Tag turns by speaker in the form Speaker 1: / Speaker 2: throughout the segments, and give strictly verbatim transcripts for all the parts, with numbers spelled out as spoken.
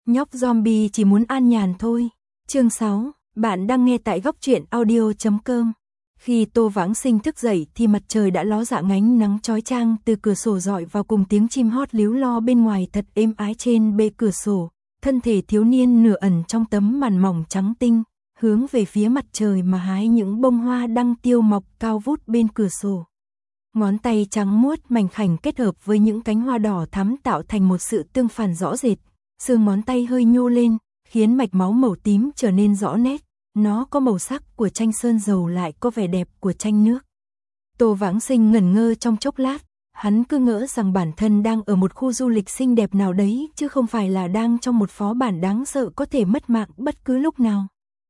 Speaker 1: Nhóc zombie chỉ muốn an nhàn thôi. Chương sáu, bạn đang nghe tại góc truyện audio chấm com. Khi Tô Vãng Sinh thức dậy thì mặt trời đã ló dạng ánh nắng chói chang từ cửa sổ rọi vào cùng tiếng chim hót líu lo bên ngoài thật êm ái trên bệ cửa sổ. Thân thể thiếu niên nửa ẩn trong tấm màn mỏng trắng tinh, hướng về phía mặt trời mà hái những bông hoa đăng tiêu mọc cao vút bên cửa sổ. Ngón tay trắng muốt mảnh khảnh kết hợp với những cánh hoa đỏ thắm tạo thành một sự tương phản rõ rệt. Xương ngón tay hơi nhô lên, khiến mạch máu màu tím trở nên rõ nét. Nó có màu sắc của tranh sơn dầu lại có vẻ đẹp của tranh nước. Tô Vãng Sinh ngẩn ngơ trong chốc lát, hắn cứ ngỡ rằng bản thân đang ở một khu du lịch xinh đẹp nào đấy chứ không phải là đang trong một phó bản đáng sợ có thể mất mạng bất cứ lúc nào.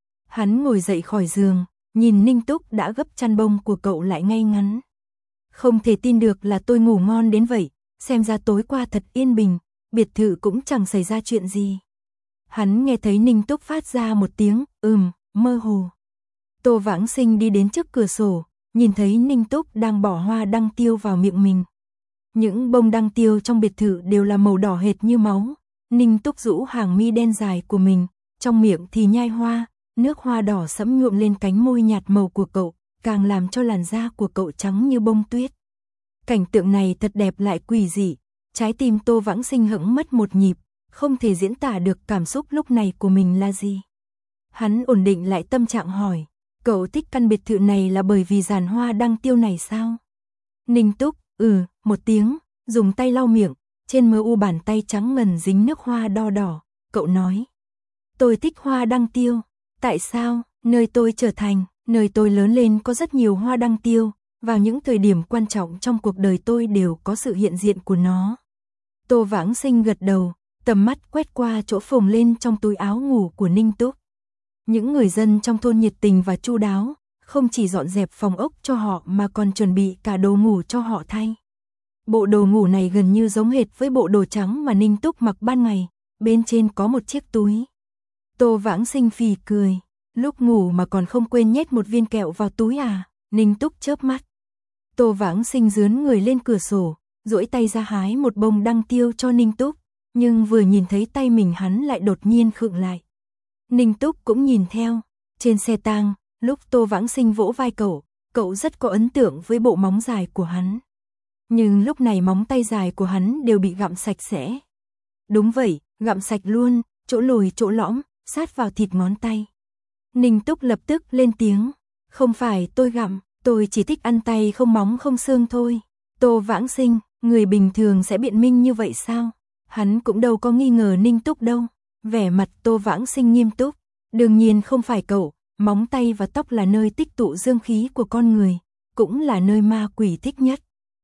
Speaker 1: Hắn ngồi dậy khỏi giường, nhìn Ninh Túc đã gấp chăn bông của cậu lại ngay ngắn. Không thể tin được là tôi ngủ ngon đến vậy, xem ra tối qua thật yên bình, biệt thự cũng chẳng xảy ra chuyện gì. Hắn nghe thấy Ninh Túc phát ra một tiếng ừm, mơ hồ. Tô Vãng Sinh đi đến trước cửa sổ, nhìn thấy Ninh Túc đang bỏ hoa đăng tiêu vào miệng mình. Những bông đăng tiêu trong biệt thự đều là màu đỏ hệt như máu. Ninh Túc rũ hàng mi đen dài của mình, trong miệng thì nhai hoa, nước hoa đỏ sẫm nhuộm lên cánh môi nhạt màu của cậu, càng làm cho làn da của cậu trắng như bông tuyết. Cảnh tượng này thật đẹp lại quỷ dị, trái tim Tô Vãng Sinh hững mất một nhịp, không thể diễn tả được cảm xúc lúc này của mình là gì. Hắn ổn định lại tâm trạng hỏi, cậu thích căn biệt thự này là bởi vì giàn hoa đăng tiêu này sao? Ninh Túc, ừ, một tiếng, dùng tay lau miệng, trên mờ u bàn tay trắng ngần dính nước hoa đo đỏ, cậu nói. Tôi thích hoa đăng tiêu, tại sao? Nơi tôi trở thành, nơi tôi lớn lên có rất nhiều hoa đăng tiêu, vào những thời điểm quan trọng trong cuộc đời tôi đều có sự hiện diện của nó. Tô Vãng Sinh gật đầu, tầm mắt quét qua chỗ phồng lên trong túi áo ngủ của Ninh Túc. Những người dân trong thôn nhiệt tình và chu đáo, không chỉ dọn dẹp phòng ốc cho họ mà còn chuẩn bị cả đồ ngủ cho họ thay. Bộ đồ ngủ này gần như giống hệt với bộ đồ trắng mà Ninh Túc mặc ban ngày, bên trên có một chiếc túi. Tô Vãng Sinh phì cười, lúc ngủ mà còn không quên nhét một viên kẹo vào túi à? Ninh Túc chớp mắt. Tô Vãng Sinh dướn người lên cửa sổ, duỗi tay ra hái một bông đăng tiêu cho Ninh Túc, nhưng vừa nhìn thấy tay mình hắn lại đột nhiên khựng lại. Ninh Túc cũng nhìn theo, trên xe tang, lúc Tô Vãng Sinh vỗ vai cậu, cậu rất có ấn tượng với bộ móng dài của hắn. Nhưng lúc này móng tay dài của hắn đều bị gặm sạch sẽ. Đúng vậy, gặm sạch luôn, chỗ lồi chỗ lõm, sát vào thịt ngón tay. Ninh Túc lập tức lên tiếng, không phải tôi gặm, tôi chỉ thích ăn tay không móng không xương thôi. Tô Vãng Sinh, người bình thường sẽ biện minh như vậy sao? Hắn cũng đâu có nghi ngờ Ninh Túc đâu. Vẻ mặt Tô Vãng Sinh nghiêm túc, đương nhiên không phải cậu, móng tay và tóc là nơi tích tụ dương khí của con người, cũng là nơi ma quỷ thích nhất.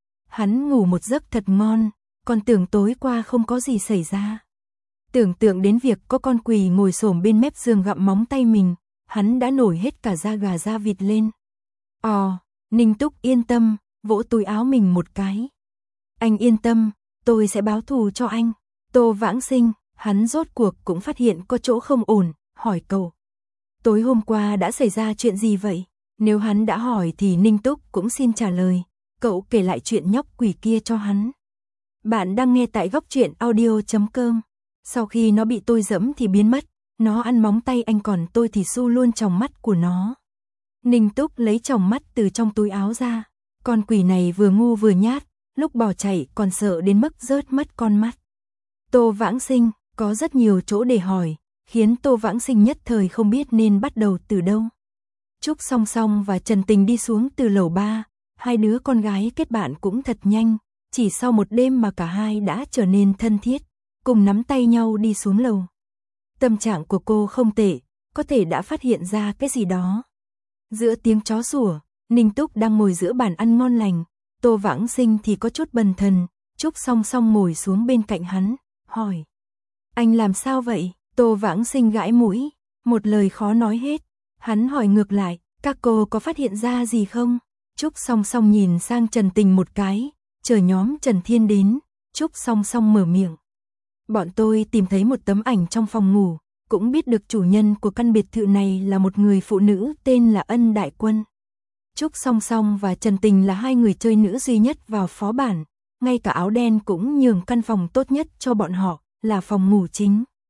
Speaker 1: Hắn ngủ một giấc thật ngon, còn tưởng tối qua không có gì xảy ra. Tưởng tượng đến việc có con quỷ ngồi xổm bên mép giường gặm móng tay mình, hắn đã nổi hết cả da gà da vịt lên. Ồ, Ninh Túc yên tâm, vỗ túi áo mình một cái. Anh yên tâm, tôi sẽ báo thù cho anh. Tô Vãng Sinh, hắn rốt cuộc cũng phát hiện có chỗ không ổn, hỏi cậu. Tối hôm qua đã xảy ra chuyện gì vậy? Nếu hắn đã hỏi thì Ninh Túc cũng xin trả lời. Cậu kể lại chuyện nhóc quỷ kia cho hắn. Bạn đang nghe tại góc truyện audio chấm com. Sau khi nó bị tôi dẫm thì biến mất, nó ăn móng tay anh còn tôi thì su luôn tròng mắt của nó. Ninh Túc lấy tròng mắt từ trong túi áo ra. Con quỷ này vừa ngu vừa nhát, lúc bỏ chạy còn sợ đến mức rớt mất con mắt. Tô Vãng Sinh, có rất nhiều chỗ để hỏi, khiến Tô Vãng Sinh nhất thời không biết nên bắt đầu từ đâu. Trúc Song Song và Trần Tình đi xuống từ lầu ba, hai đứa con gái kết bạn cũng thật nhanh, chỉ sau một đêm mà cả hai đã trở nên thân thiết, cùng nắm tay nhau đi xuống lầu. Tâm trạng của cô không tệ, có thể đã phát hiện ra cái gì đó. Giữa tiếng chó sủa, Ninh Túc đang ngồi giữa bàn ăn ngon lành, Tô Vãng Sinh thì có chút bần thần, Trúc Song Song ngồi xuống bên cạnh hắn, hỏi. Anh làm sao vậy? Tô Vãng Sinh gãi mũi, một lời khó nói hết. Hắn hỏi ngược lại, các cô có phát hiện ra gì không? Trúc Song Song nhìn sang Trần Tình một cái, chờ nhóm Trần Thiên đến, Trúc Song Song mở miệng. Bọn tôi tìm thấy một tấm ảnh trong phòng ngủ, cũng biết được chủ nhân của căn biệt thự này là một người phụ nữ tên là Ân Đại Quân. Trúc Song Song và Trần Tình là hai người chơi nữ duy nhất vào phó bản, ngay cả áo đen cũng nhường căn phòng tốt nhất cho bọn họ, là phòng ngủ chính.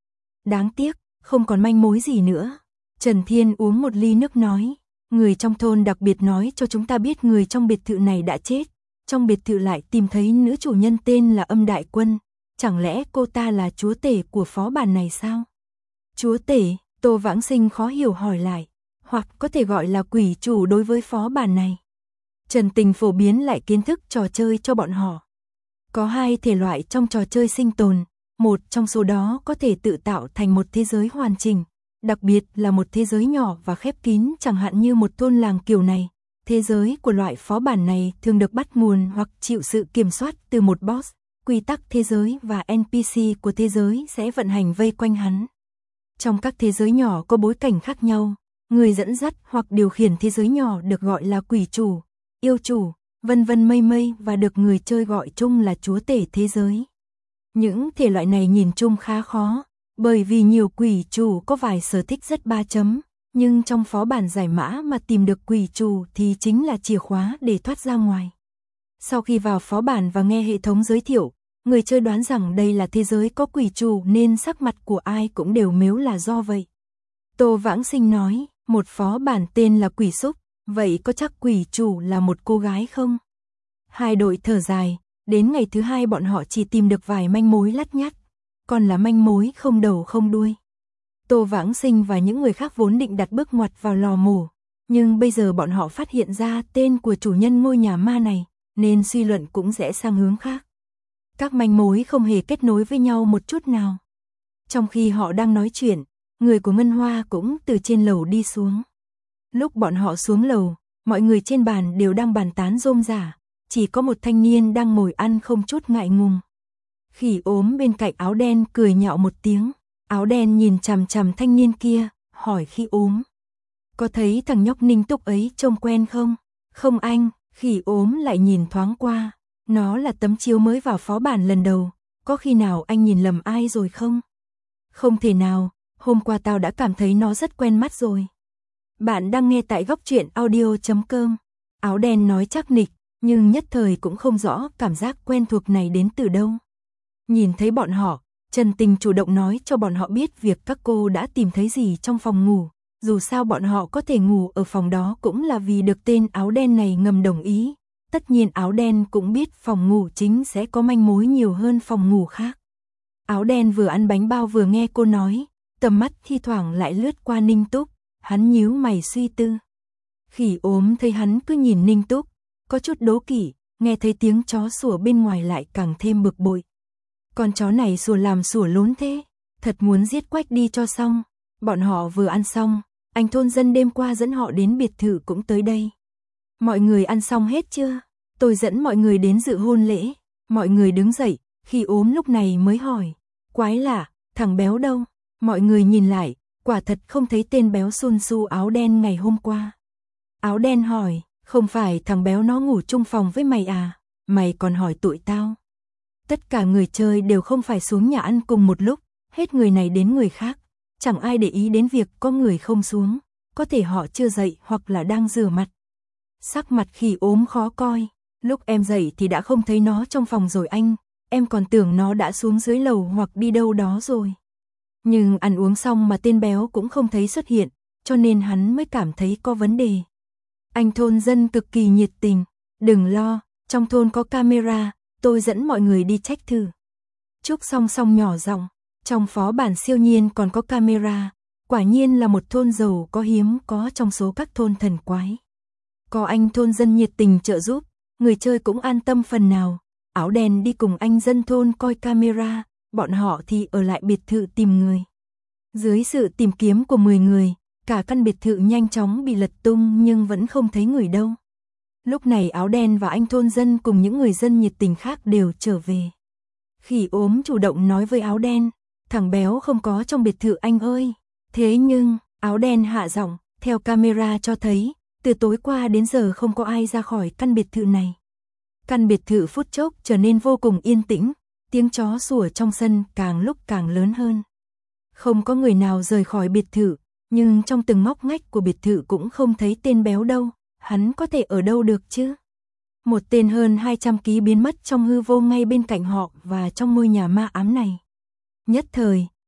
Speaker 1: Đáng tiếc, không còn manh mối gì nữa. Trần Thiên uống một ly nước nói, người trong thôn đặc biệt nói cho chúng ta biết người trong biệt thự này đã chết. Trong biệt thự lại tìm thấy nữ chủ nhân tên là Âm Đại Quân. Chẳng lẽ cô ta là chúa tể của phó bản này sao? Chúa tể, Tô Vãng Sinh khó hiểu hỏi lại, hoặc có thể gọi là quỷ chủ đối với phó bản này. Trần Tình phổ biến lại kiến thức trò chơi cho bọn họ. Có hai thể loại trong trò chơi sinh tồn, một trong số đó có thể tự tạo thành một thế giới hoàn chỉnh, đặc biệt là một thế giới nhỏ và khép kín chẳng hạn như một thôn làng kiểu này. Thế giới của loại phó bản này thường được bắt nguồn hoặc chịu sự kiểm soát từ một boss, quy tắc thế giới và en pê xê của thế giới sẽ vận hành vây quanh hắn. Trong các thế giới nhỏ có bối cảnh khác nhau, người dẫn dắt hoặc điều khiển thế giới nhỏ được gọi là quỷ chủ, yêu chủ, vân vân mây mây và được người chơi gọi chung là chúa tể thế giới. Những thể loại này nhìn chung khá khó, bởi vì nhiều quỷ chủ có vài sở thích rất ba chấm, nhưng trong phó bản giải mã mà tìm được quỷ chủ thì chính là chìa khóa để thoát ra ngoài. Sau khi vào phó bản và nghe hệ thống giới thiệu, người chơi đoán rằng đây là thế giới có quỷ chủ nên sắc mặt của ai cũng đều mếu là do vậy. Tô Vãng Sinh nói, một phó bản tên là Quỷ Súc, vậy có chắc quỷ chủ là một cô gái không? Hai đội thở dài, đến ngày thứ hai bọn họ chỉ tìm được vài manh mối lắt nhắt, còn là manh mối không đầu không đuôi. Tô Vãng Sinh và những người khác vốn định đặt bước ngoặt vào lò mổ, nhưng bây giờ bọn họ phát hiện ra tên của chủ nhân ngôi nhà ma này, nên suy luận cũng rẽ sang hướng khác. Các manh mối không hề kết nối với nhau một chút nào. Trong khi họ đang nói chuyện, người của Ngân Hoa cũng từ trên lầu đi xuống. Lúc bọn họ xuống lầu, mọi người trên bàn đều đang bàn tán rôm rả, chỉ có một thanh niên đang ngồi ăn không chút ngại ngùng. Khỉ ốm bên cạnh áo đen cười nhạo một tiếng, áo đen nhìn chằm chằm thanh niên kia, hỏi Khỉ ốm. Có thấy thằng nhóc Ninh Túc ấy trông quen không? Không anh, Khỉ ốm lại nhìn thoáng qua, nó là tấm chiếu mới vào phó bản lần đầu, có khi nào anh nhìn lầm ai rồi không? Không thể nào, hôm qua tao đã cảm thấy nó rất quen mắt rồi. Bạn đang nghe tại góc truyện audio chấm com. Áo đen nói chắc nịch, nhưng nhất thời cũng không rõ cảm giác quen thuộc này đến từ đâu. Nhìn thấy bọn họ, Trần Tình chủ động nói cho bọn họ biết việc các cô đã tìm thấy gì trong phòng ngủ. Dù sao bọn họ có thể ngủ ở phòng đó cũng là vì được tên áo đen này ngầm đồng ý. Tất nhiên áo đen cũng biết phòng ngủ chính sẽ có manh mối nhiều hơn phòng ngủ khác. Áo đen vừa ăn bánh bao vừa nghe cô nói, tầm mắt thi thoảng lại lướt qua Ninh Túc, hắn nhíu mày suy tư. Khỉ ốm thấy hắn cứ nhìn Ninh Túc, có chút đố kỵ, nghe thấy tiếng chó sủa bên ngoài lại càng thêm bực bội. Con chó này sủa làm sủa lốn thế, thật muốn giết quách đi cho xong. Bọn họ vừa ăn xong, anh thôn dân đêm qua dẫn họ đến biệt thự cũng tới đây. Mọi người ăn xong hết chưa? Tôi dẫn mọi người đến dự hôn lễ. Mọi người đứng dậy, Khỉ ốm lúc này mới hỏi. Quái lạ, thằng béo đâu? Mọi người nhìn lại, quả thật không thấy tên béo xun xu áo đen ngày hôm qua. Áo đen hỏi, không phải thằng béo nó ngủ chung phòng với mày à? Mày còn hỏi tụi tao. Tất cả người chơi đều không phải xuống nhà ăn cùng một lúc, hết người này đến người khác. Chẳng ai để ý đến việc có người không xuống, có thể họ chưa dậy hoặc là đang rửa mặt. Sắc mặt Khỉ ốm khó coi, lúc em dậy thì đã không thấy nó trong phòng rồi anh, em còn tưởng nó đã xuống dưới lầu hoặc đi đâu đó rồi. Nhưng ăn uống xong mà tên béo cũng không thấy xuất hiện, cho nên hắn mới cảm thấy có vấn đề. Anh thôn dân cực kỳ nhiệt tình, đừng lo, trong thôn có camera, tôi dẫn mọi người đi check thử. Trúc song song nhỏ giọng, trong phó bản siêu nhiên còn có camera, quả nhiên là một thôn giàu có hiếm có trong số các thôn thần quái. Có anh thôn dân nhiệt tình trợ giúp, người chơi cũng an tâm phần nào. Áo đen đi cùng anh dân thôn coi camera, bọn họ thì ở lại biệt thự tìm người. Dưới sự tìm kiếm của mười người, cả căn biệt thự nhanh chóng bị lật tung nhưng vẫn không thấy người đâu. Lúc này áo đen và anh thôn dân cùng những người dân nhiệt tình khác đều trở về. Khỉ ốm chủ động nói với áo đen, thằng béo không có trong biệt thự anh ơi. Thế nhưng, áo đen hạ giọng, theo camera cho thấy, từ tối qua đến giờ không có ai ra khỏi căn biệt thự này. Căn biệt thự phút chốc trở nên vô cùng yên tĩnh, tiếng chó sủa trong sân càng lúc càng lớn hơn. Không có người nào rời khỏi biệt thự, nhưng trong từng ngóc ngách của biệt thự cũng không thấy tên béo đâu, hắn có thể ở đâu được chứ? Một tên hơn hai trăm ký biến mất trong hư vô ngay bên cạnh họ và trong ngôi nhà ma ám này. Nhất thời,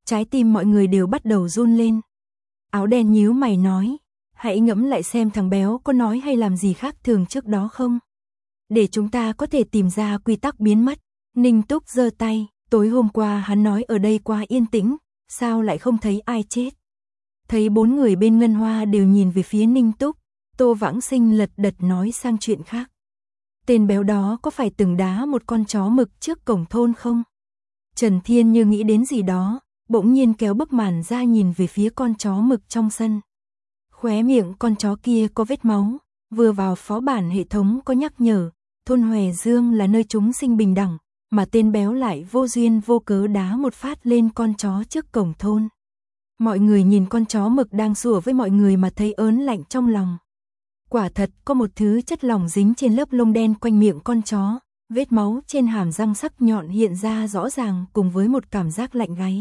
Speaker 1: trái tim mọi người đều bắt đầu run lên. Áo đen nhíu mày nói, hãy ngẫm lại xem thằng béo có nói hay làm gì khác thường trước đó không? Để chúng ta có thể tìm ra quy tắc biến mất. Ninh Túc giơ tay, tối hôm qua hắn nói ở đây quá yên tĩnh, sao lại không thấy ai chết? Thấy bốn người bên Ngân Hoa đều nhìn về phía Ninh Túc, Tô Vãng Sinh lật đật nói sang chuyện khác. Tên béo đó có phải từng đá một con chó mực trước cổng thôn không? Trần Thiên như nghĩ đến gì đó, bỗng nhiên kéo bức màn ra nhìn về phía con chó mực trong sân. Khóe miệng con chó kia có vết máu, vừa vào phó bản hệ thống có nhắc nhở, thôn Hòe Dương là nơi chúng sinh bình đẳng, mà tên béo lại vô duyên vô cớ đá một phát lên con chó trước cổng thôn. Mọi người nhìn con chó mực đang sủa với mọi người mà thấy ớn lạnh trong lòng. Quả thật có một thứ chất lỏng dính trên lớp lông đen quanh miệng con chó, vết máu trên hàm răng sắc nhọn hiện ra rõ ràng cùng với một cảm giác lạnh gáy.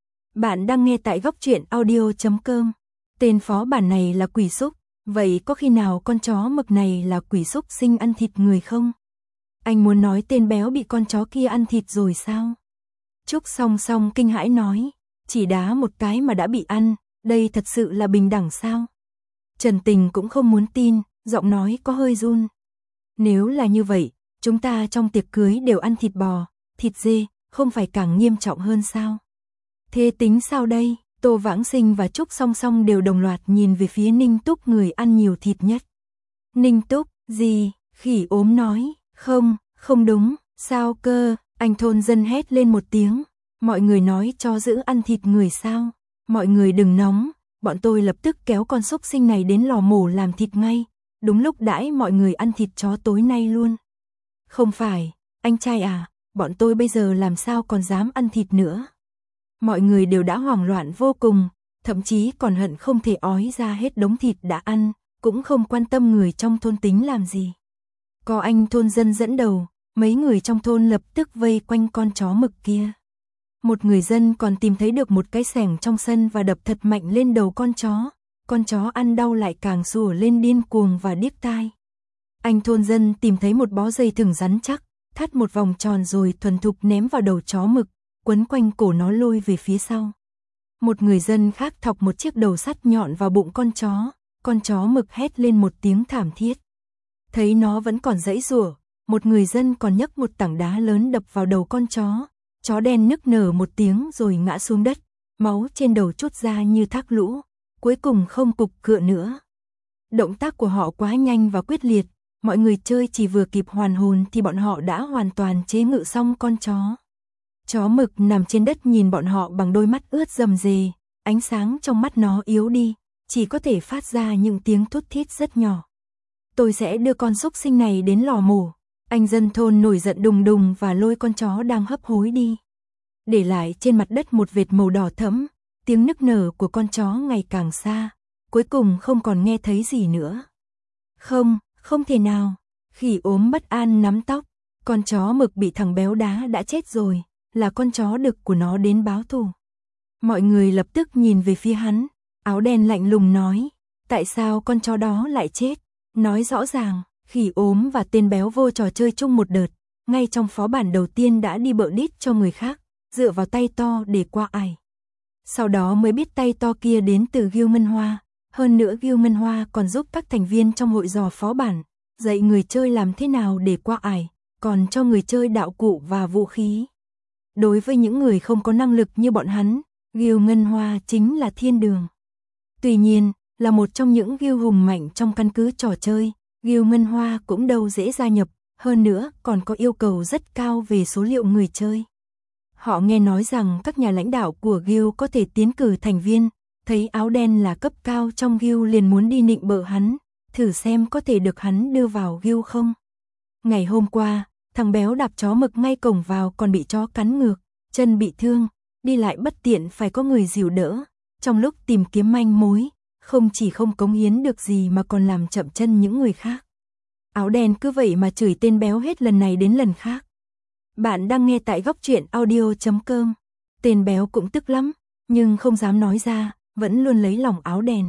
Speaker 1: Bạn đang nghe tại góc truyện audio chấm com. Tên phó bản này là quỷ súc, vậy có khi nào con chó mực này là quỷ súc sinh ăn thịt người không? Anh muốn nói tên béo bị con chó kia ăn thịt rồi sao? Trúc Song Song kinh hãi nói, chỉ đá một cái mà đã bị ăn, đây thật sự là bình đẳng sao? Trần Tình cũng không muốn tin, giọng nói có hơi run. Nếu là như vậy, chúng ta trong tiệc cưới đều ăn thịt bò, thịt dê, không phải càng nghiêm trọng hơn sao? Thế tính sao đây? Tô Vãng Sinh và Trúc Song Song đều đồng loạt nhìn về phía Ninh Túc, người ăn nhiều thịt nhất. Ninh Túc, gì? Khỉ ốm nói, không, không đúng, sao cơ? Anh thôn dân hét lên một tiếng, mọi người nói cho giữ ăn thịt người sao? Mọi người đừng nóng, bọn tôi lập tức kéo con súc sinh này đến lò mổ làm thịt ngay, đúng lúc đãi mọi người ăn thịt chó tối nay luôn. Không phải, anh trai à, bọn tôi bây giờ làm sao còn dám ăn thịt nữa? Mọi người đều đã hoảng loạn vô cùng, thậm chí còn hận không thể ói ra hết đống thịt đã ăn, cũng không quan tâm người trong thôn tính làm gì. Có anh thôn dân dẫn đầu, mấy người trong thôn lập tức vây quanh con chó mực kia. Một người dân còn tìm thấy được một cái xẻng trong sân và đập thật mạnh lên đầu con chó. Con chó ăn đau lại càng sủa lên điên cuồng và điếc tai. Anh thôn dân tìm thấy một bó dây thừng rắn chắc, thắt một vòng tròn rồi thuần thục ném vào đầu chó mực, quấn quanh cổ nó lôi về phía sau. Một người dân khác thọc một chiếc đầu sắt nhọn vào bụng con chó, con chó mực hét lên một tiếng thảm thiết. Thấy nó vẫn còn giãy giụa, một người dân còn nhấc một tảng đá lớn đập vào đầu con chó. Chó đen nức nở một tiếng rồi ngã xuống đất, máu trên đầu trút ra như thác lũ, cuối cùng không cục cựa nữa. Động tác của họ quá nhanh và quyết liệt, mọi người chơi chỉ vừa kịp hoàn hồn thì bọn họ đã hoàn toàn chế ngự xong con chó. Chó mực nằm trên đất nhìn bọn họ bằng đôi mắt ướt rầm rề, ánh sáng trong mắt nó yếu đi, chỉ có thể phát ra những tiếng thút thít rất nhỏ. Tôi sẽ đưa con súc sinh này đến lò mổ. Anh dân thôn nổi giận đùng đùng và lôi con chó đang hấp hối đi. Để lại trên mặt đất một vệt màu đỏ thẫm, tiếng nức nở của con chó ngày càng xa, cuối cùng không còn nghe thấy gì nữa. Không, không thể nào. Khỉ ốm bất an nắm tóc, con chó mực bị thằng béo đá đã chết rồi, là con chó đực của nó đến báo thù. Mọi người lập tức nhìn về phía hắn, áo đen lạnh lùng nói, tại sao con chó đó lại chết? Nói rõ ràng. Khỉ ốm và tên béo vô trò chơi chung một đợt, ngay trong phó bản đầu tiên đã đi bợ đít cho người khác, dựa vào tay to để qua ải. Sau đó mới biết tay to kia đến từ Gươm Ngân Hoa, hơn nữa Gươm Ngân Hoa còn giúp các thành viên trong hội dò phó bản, dạy người chơi làm thế nào để qua ải, còn cho người chơi đạo cụ và vũ khí. Đối với những người không có năng lực như bọn hắn, Gươm Ngân Hoa chính là thiên đường. Tuy nhiên, là một trong những Gươm hùng mạnh trong căn cứ trò chơi, Gươm Ngân Hoa cũng đâu dễ gia nhập, hơn nữa còn có yêu cầu rất cao về số liệu người chơi. Họ nghe nói rằng các nhà lãnh đạo của Gươm có thể tiến cử thành viên, thấy áo đen là cấp cao trong Gươm liền muốn đi nịnh bợ hắn, thử xem có thể được hắn đưa vào Gươm không. Ngày hôm qua, thằng béo đạp chó mực ngay cổng vào còn bị chó cắn ngược, chân bị thương, đi lại bất tiện phải có người dìu đỡ, trong lúc tìm kiếm manh mối. Không chỉ không cống hiến được gì mà còn làm chậm chân những người khác. Áo đen cứ vậy mà chửi tên béo hết lần này đến lần khác. Bạn đang nghe tại góc truyện audio chấm com. Tên béo cũng tức lắm, nhưng không dám nói ra, vẫn luôn lấy lòng áo đen.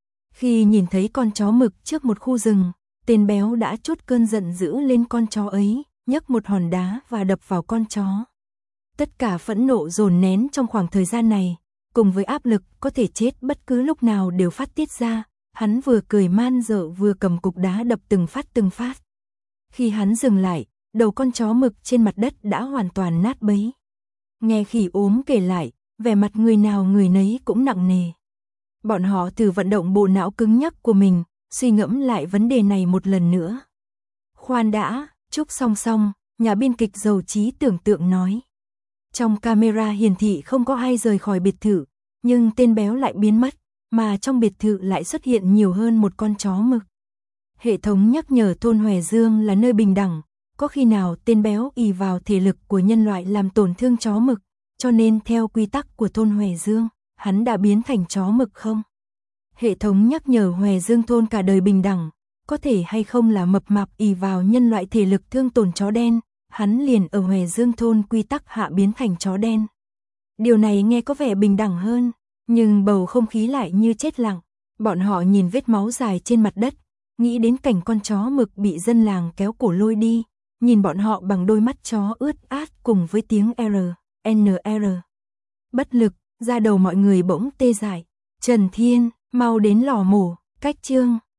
Speaker 1: Khi nhìn thấy con chó mực trước một khu rừng, tên béo đã trút cơn giận dữ lên con chó ấy, nhấc một hòn đá và đập vào con chó. Tất cả phẫn nộ dồn nén trong khoảng thời gian này, cùng với áp lực có thể chết bất cứ lúc nào đều phát tiết ra, hắn vừa cười man dợ vừa cầm cục đá đập từng phát từng phát. Khi hắn dừng lại, đầu con chó mực trên mặt đất đã hoàn toàn nát bấy. Nghe khỉ ốm kể lại, vẻ mặt người nào người nấy cũng nặng nề. Bọn họ thử vận động bộ não cứng nhắc của mình, suy ngẫm lại vấn đề này một lần nữa. Khoan đã, Trúc song song, nhà biên kịch giàu trí tưởng tượng nói. Trong camera hiển thị không có ai rời khỏi biệt thự, nhưng tên béo lại biến mất, mà trong biệt thự lại xuất hiện nhiều hơn một con chó mực. Hệ thống nhắc nhở thôn Hòe Dương là nơi bình đẳng, có khi nào tên béo ỷ vào thể lực của nhân loại làm tổn thương chó mực, cho nên theo quy tắc của thôn Hòe Dương, hắn đã biến thành chó mực không? Hệ thống nhắc nhở Hòe Dương thôn cả đời bình đẳng, có thể hay không là mập mạp ỷ vào nhân loại thể lực thương tổn chó đen, hắn liền ở Hòe Dương thôn quy tắc hạ biến thành chó đen. Điều này nghe có vẻ bình đẳng hơn, nhưng bầu không khí lại như chết lặng. Bọn họ nhìn vết máu dài trên mặt đất, nghĩ đến cảnh con chó mực bị dân làng kéo cổ lôi đi, nhìn bọn họ bằng đôi mắt chó ướt át cùng với tiếng R, N R. Bất lực, da đầu mọi người bỗng tê dại. Trần Thiên, mau đến lò mổ, cách chương.